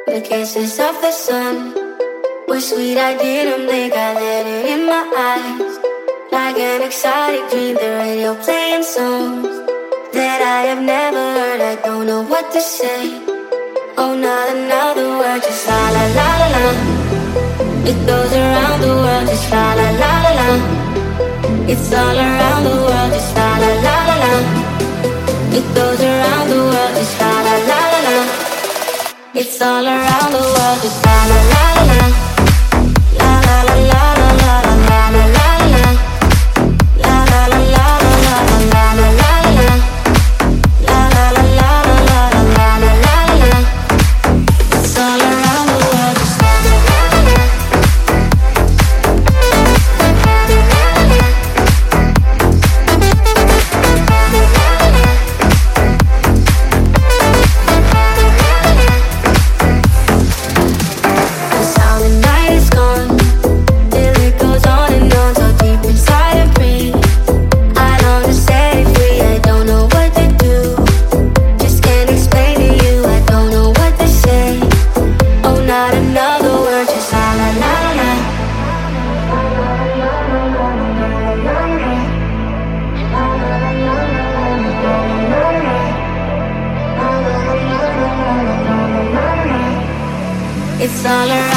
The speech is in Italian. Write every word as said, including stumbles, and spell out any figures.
The kisses of the sun were sweet, I didn't blink, I let it in my eyes. Like an exotic dream, the radio playing songs that I have never heard, I don't know what to say. Oh, not another word, just la la la la la. It goes around the world, just la la la la la. It's all around the world, just la la la la la. It goes around the world, just la la la la la. It's all around the world, just la la la la la. La la la la la la la la la la la. La la la la la la la la la la la. La la la la la la la la la la. It's all around the world, just la la la la la. The sound of night is gone, till it goes on and on, so deep inside of me. I long to set it free, I don't know what to do. Just can't explain to you, I don't know what to say. Oh, not another word, just la la la la la. It's all around.